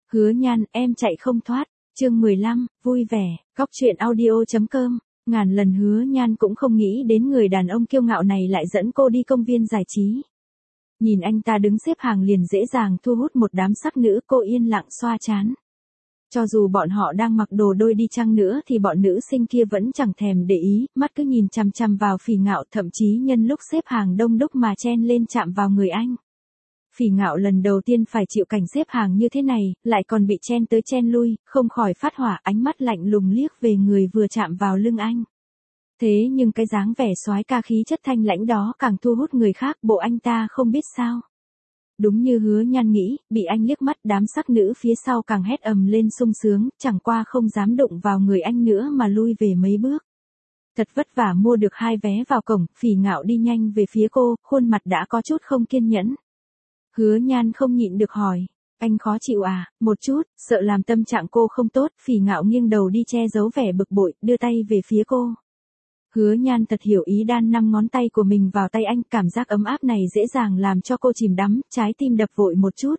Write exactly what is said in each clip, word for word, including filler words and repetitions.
Hứa Nhan, em chạy không thoát. Chương mười lăm, vui vẻ, Cóc truyện audio.com. Ngàn lần Hứa Nhan cũng không nghĩ đến người đàn ông kiêu ngạo này lại dẫn cô đi công viên giải trí. Nhìn anh ta đứng xếp hàng liền dễ dàng thu hút một đám sắc nữ, cô yên lặng xoa trán. Cho dù bọn họ đang mặc đồ đôi đi chăng nữa thì bọn nữ sinh kia vẫn chẳng thèm để ý, mắt cứ nhìn chằm chằm vào Phỉ Ngạo, thậm chí nhân lúc xếp hàng đông đúc mà chen lên chạm vào người anh. Phỉ Ngạo lần đầu tiên phải chịu cảnh xếp hàng như thế này, lại còn bị chen tới chen lui, không khỏi phát hỏa, ánh mắt lạnh lùng liếc về người vừa chạm vào lưng anh. Thế nhưng cái dáng vẻ soái ca khí chất thanh lãnh đó càng thu hút người khác, bộ anh ta không biết sao. Đúng như Hứa Nhan nghĩ, bị anh liếc mắt, đám sắc nữ phía sau càng hét ầm lên sung sướng, chẳng qua không dám đụng vào người anh nữa mà lui về mấy bước. Thật vất vả mua được hai vé vào cổng, Phỉ Ngạo đi nhanh về phía cô, khuôn mặt đã có chút không kiên nhẫn. Hứa Nhan không nhịn được hỏi, anh khó chịu à? Một chút, sợ làm tâm trạng cô không tốt, Phỉ Ngạo nghiêng đầu đi che giấu vẻ bực bội, đưa tay về phía cô. Hứa Nhan thật hiểu ý, đan năm ngón tay của mình vào tay anh, cảm giác ấm áp này dễ dàng làm cho cô chìm đắm, trái tim đập vội một chút.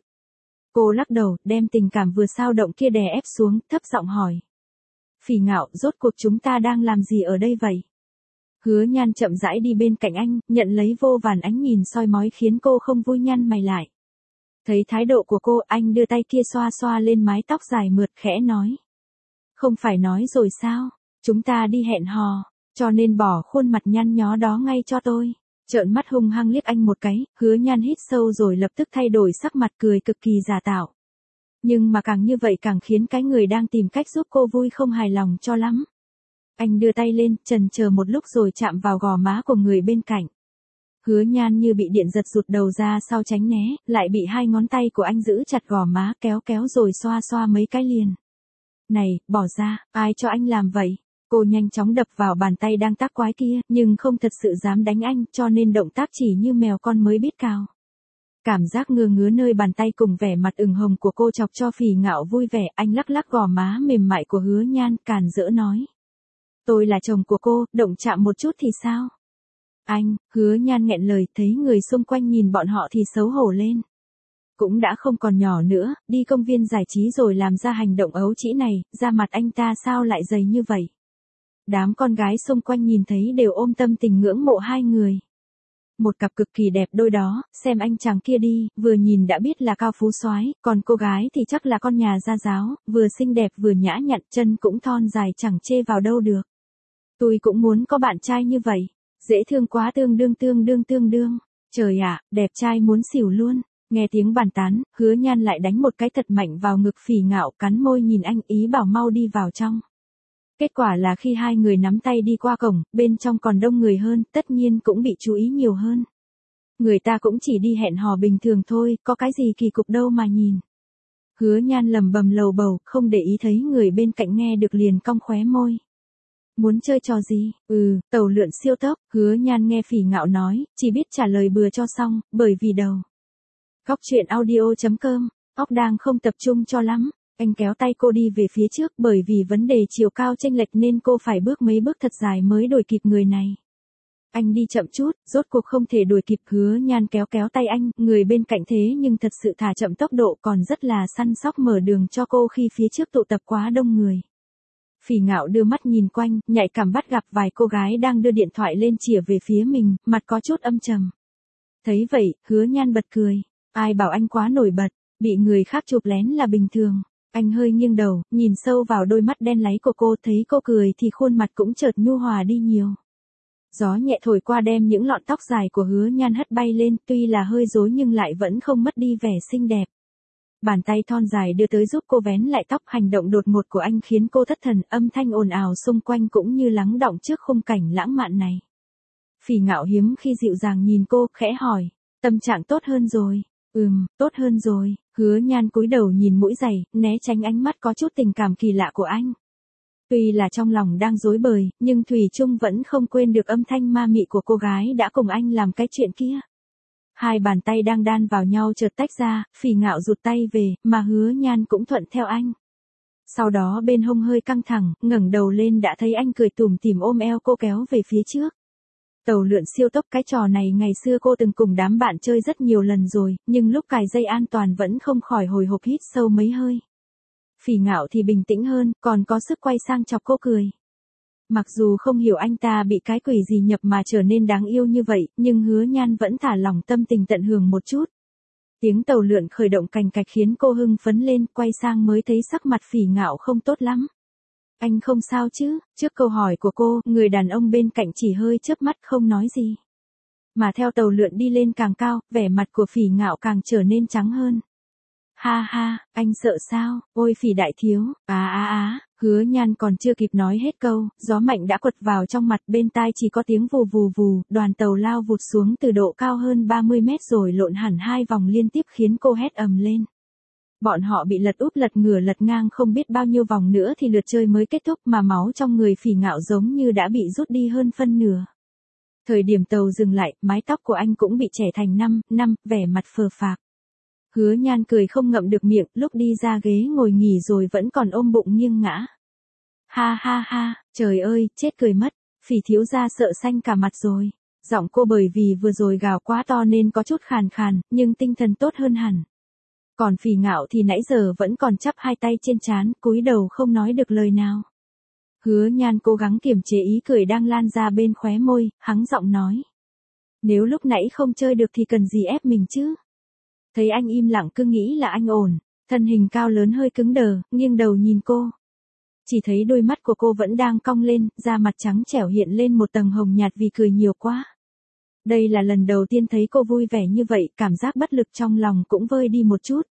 Cô lắc đầu, đem tình cảm vừa xao động kia đè ép xuống, thấp giọng hỏi. Phỉ Ngạo, rốt cuộc chúng ta đang làm gì ở đây vậy? Hứa Nhan chậm rãi đi bên cạnh anh, nhận lấy vô vàn ánh nhìn soi mói khiến cô không vui, nhăn mày lại. Thấy thái độ của cô, anh đưa tay kia xoa xoa lên mái tóc dài mượt, khẽ nói. Không phải nói rồi sao, chúng ta đi hẹn hò, cho nên bỏ khuôn mặt nhăn nhó đó ngay cho tôi. Trợn mắt hung hăng liếc anh một cái, Hứa Nhan hít sâu rồi lập tức thay đổi sắc mặt, cười cực kỳ giả tạo. Nhưng mà càng như vậy càng khiến cái người đang tìm cách giúp cô vui không hài lòng cho lắm. Anh đưa tay lên, chần chờ một lúc rồi chạm vào gò má của người bên cạnh. Hứa Nhan như bị điện giật rụt đầu ra sau tránh né, lại bị hai ngón tay của anh giữ chặt gò má, kéo kéo rồi xoa xoa mấy cái liền. Này, bỏ ra, ai cho anh làm vậy? Cô nhanh chóng đập vào bàn tay đang tác quái kia, nhưng không thật sự dám đánh anh, cho nên động tác chỉ như mèo con mới biết cào. Cảm giác ngứa ngứa nơi bàn tay cùng vẻ mặt ửng hồng của cô chọc cho Phỉ Ngạo vui vẻ, anh lắc lắc gò má mềm mại của Hứa Nhan, càn rỡ nói. Tôi là chồng của cô, động chạm một chút thì sao? Anh, Hứa Nhan nghẹn lời, thấy người xung quanh nhìn bọn họ thì xấu hổ lên. Cũng đã không còn nhỏ nữa, đi công viên giải trí rồi làm ra hành động ấu trĩ này, da mặt anh ta sao lại dày như vậy? Đám con gái xung quanh nhìn thấy đều ôm tâm tình ngưỡng mộ hai người. Một cặp cực kỳ đẹp đôi đó, xem anh chàng kia đi, vừa nhìn đã biết là cao phú soái, còn cô gái thì chắc là con nhà gia giáo, vừa xinh đẹp vừa nhã nhặn, chân cũng thon dài chẳng chê vào đâu được. Tôi cũng muốn có bạn trai như vậy, dễ thương quá, tương đương tương đương tương đương. Trời ạ, đẹp trai muốn xỉu luôn. Nghe tiếng bàn tán, Hứa Nhan lại đánh một cái thật mạnh vào ngực Phỉ Ngạo, cắn môi nhìn anh, ý bảo mau đi vào trong. Kết quả là khi hai người nắm tay đi qua cổng, bên trong còn đông người hơn, tất nhiên cũng bị chú ý nhiều hơn. Người ta cũng chỉ đi hẹn hò bình thường thôi, có cái gì kỳ cục đâu mà nhìn. Hứa Nhan lầm bầm lầu bầu, không để ý thấy người bên cạnh nghe được liền cong khóe môi. Muốn chơi trò gì? Ừ, tàu lượn siêu tốc. Hứa Nhan nghe Phỉ Ngạo nói, chỉ biết trả lời bừa cho xong, bởi vì đầu. Cóc truyện audio.com, óc đang không tập trung cho lắm. Anh kéo tay cô đi về phía trước, bởi vì vấn đề chiều cao chênh lệch nên cô phải bước mấy bước thật dài mới đuổi kịp người này. Anh đi chậm chút, rốt cuộc không thể đuổi kịp. Hứa Nhan kéo kéo tay anh, người bên cạnh thế nhưng thật sự thả chậm tốc độ, còn rất là săn sóc mở đường cho cô khi phía trước tụ tập quá đông người. Phỉ Ngạo đưa mắt nhìn quanh, nhạy cảm bắt gặp vài cô gái đang đưa điện thoại lên chìa về phía mình, mặt có chút âm trầm. Thấy vậy, Hứa Nhan bật cười. Ai bảo anh quá nổi bật, bị người khác chụp lén là bình thường. Anh hơi nghiêng đầu, nhìn sâu vào đôi mắt đen láy của cô, thấy cô cười thì khuôn mặt cũng chợt nhu hòa đi nhiều. Gió nhẹ thổi qua đem những lọn tóc dài của Hứa Nhan hất bay lên, tuy là hơi rối nhưng lại vẫn không mất đi vẻ xinh đẹp. Bàn tay thon dài đưa tới giúp cô vén lại tóc, hành động đột ngột của anh khiến cô thất thần, âm thanh ồn ào xung quanh cũng như lắng đọng trước khung cảnh lãng mạn này. Phỉ Ngạo hiếm khi dịu dàng nhìn cô, khẽ hỏi, tâm trạng tốt hơn rồi? Ừm, tốt hơn rồi. Hứa Nhan cúi đầu nhìn mũi giày, né tránh ánh mắt có chút tình cảm kỳ lạ của anh. Tuy là trong lòng đang rối bời, nhưng thủy chung vẫn không quên được âm thanh ma mị của cô gái đã cùng anh làm cái chuyện kia. Hai bàn tay đang đan vào nhau chợt tách ra, Phỉ Ngạo rụt tay về, mà Hứa Nhan cũng thuận theo anh. Sau đó bên hông hơi căng thẳng, ngẩng đầu lên đã thấy anh cười tủm tỉm ôm eo cô kéo về phía trước. Tàu lượn siêu tốc, cái trò này ngày xưa cô từng cùng đám bạn chơi rất nhiều lần rồi, nhưng lúc cài dây an toàn vẫn không khỏi hồi hộp hít sâu mấy hơi. Phỉ Ngạo thì bình tĩnh hơn, còn có sức quay sang chọc cô cười. Mặc dù không hiểu anh ta bị cái quỷ gì nhập mà trở nên đáng yêu như vậy, nhưng Hứa Nhan vẫn thả lỏng tâm tình tận hưởng một chút. Tiếng tàu lượn khởi động cành cạch khiến cô hưng phấn lên, quay sang mới thấy sắc mặt Phỉ Ngạo không tốt lắm. Anh không sao chứ? Trước câu hỏi của cô, người đàn ông bên cạnh chỉ hơi chớp mắt không nói gì. Mà theo tàu lượn đi lên càng cao, vẻ mặt của Phỉ Ngạo càng trở nên trắng hơn. Ha ha, anh sợ sao? Ôi Phỉ đại thiếu, á á á, Hứa Nhan còn chưa kịp nói hết câu, gió mạnh đã quật vào trong mặt, bên tai chỉ có tiếng vù vù vù, đoàn tàu lao vụt xuống từ độ cao hơn ba mươi mét rồi lộn hẳn hai vòng liên tiếp khiến cô hét ầm lên. Bọn họ bị lật úp lật ngửa lật ngang không biết bao nhiêu vòng nữa thì lượt chơi mới kết thúc, mà máu trong người Phỉ Ngạo giống như đã bị rút đi hơn phân nửa. Thời điểm tàu dừng lại, mái tóc của anh cũng bị chẻ thành năm, năm, vẻ mặt phờ phạc. Hứa Nhan cười không ngậm được miệng, lúc đi ra ghế ngồi nghỉ rồi vẫn còn ôm bụng nghiêng ngã. Ha ha ha, trời ơi, chết cười mất, Phỉ thiếu gia sợ xanh cả mặt rồi. Giọng cô bởi vì vừa rồi gào quá to nên có chút khàn khàn, nhưng tinh thần tốt hơn hẳn. Còn Phỉ Ngạo thì nãy giờ vẫn còn chắp hai tay trên trán, cúi đầu không nói được lời nào. Hứa Nhan cố gắng kiềm chế ý cười đang lan ra bên khóe môi, hắng giọng nói. Nếu lúc nãy không chơi được thì cần gì ép mình chứ? Thấy anh im lặng cứ nghĩ là anh ổn, thân hình cao lớn hơi cứng đờ, nghiêng đầu nhìn cô. Chỉ thấy đôi mắt của cô vẫn đang cong lên, da mặt trắng trẻo hiện lên một tầng hồng nhạt vì cười nhiều quá. Đây là lần đầu tiên thấy cô vui vẻ như vậy, cảm giác bất lực trong lòng cũng vơi đi một chút.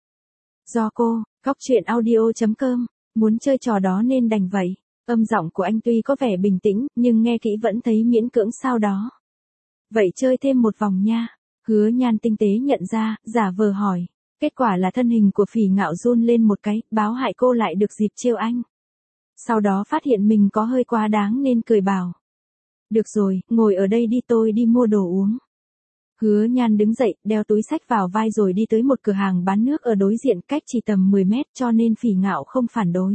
Do cô, Góc Chuyện Audio chấm com, muốn chơi trò đó nên đành vậy. Âm giọng của anh tuy có vẻ bình tĩnh, nhưng nghe kỹ vẫn thấy miễn cưỡng sao đó. Vậy chơi thêm một vòng nha. Hứa Nhan tinh tế nhận ra, giả vờ hỏi. Kết quả là thân hình của Phỉ Ngạo run lên một cái, báo hại cô lại được dịp trêu anh. Sau đó phát hiện mình có hơi quá đáng nên cười bảo. Được rồi, ngồi ở đây đi, tôi đi mua đồ uống. Hứa Nhan đứng dậy, đeo túi xách vào vai rồi đi tới một cửa hàng bán nước ở đối diện, cách chỉ tầm mười mét, cho nên Phỉ Ngạo không phản đối.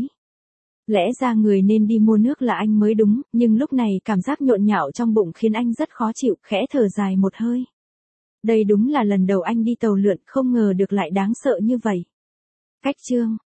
Lẽ ra người nên đi mua nước là anh mới đúng, nhưng lúc này cảm giác nhộn nhạo trong bụng khiến anh rất khó chịu, khẽ thở dài một hơi. Đây đúng là lần đầu anh đi tàu lượn, không ngờ được lại đáng sợ như vậy. Cách chương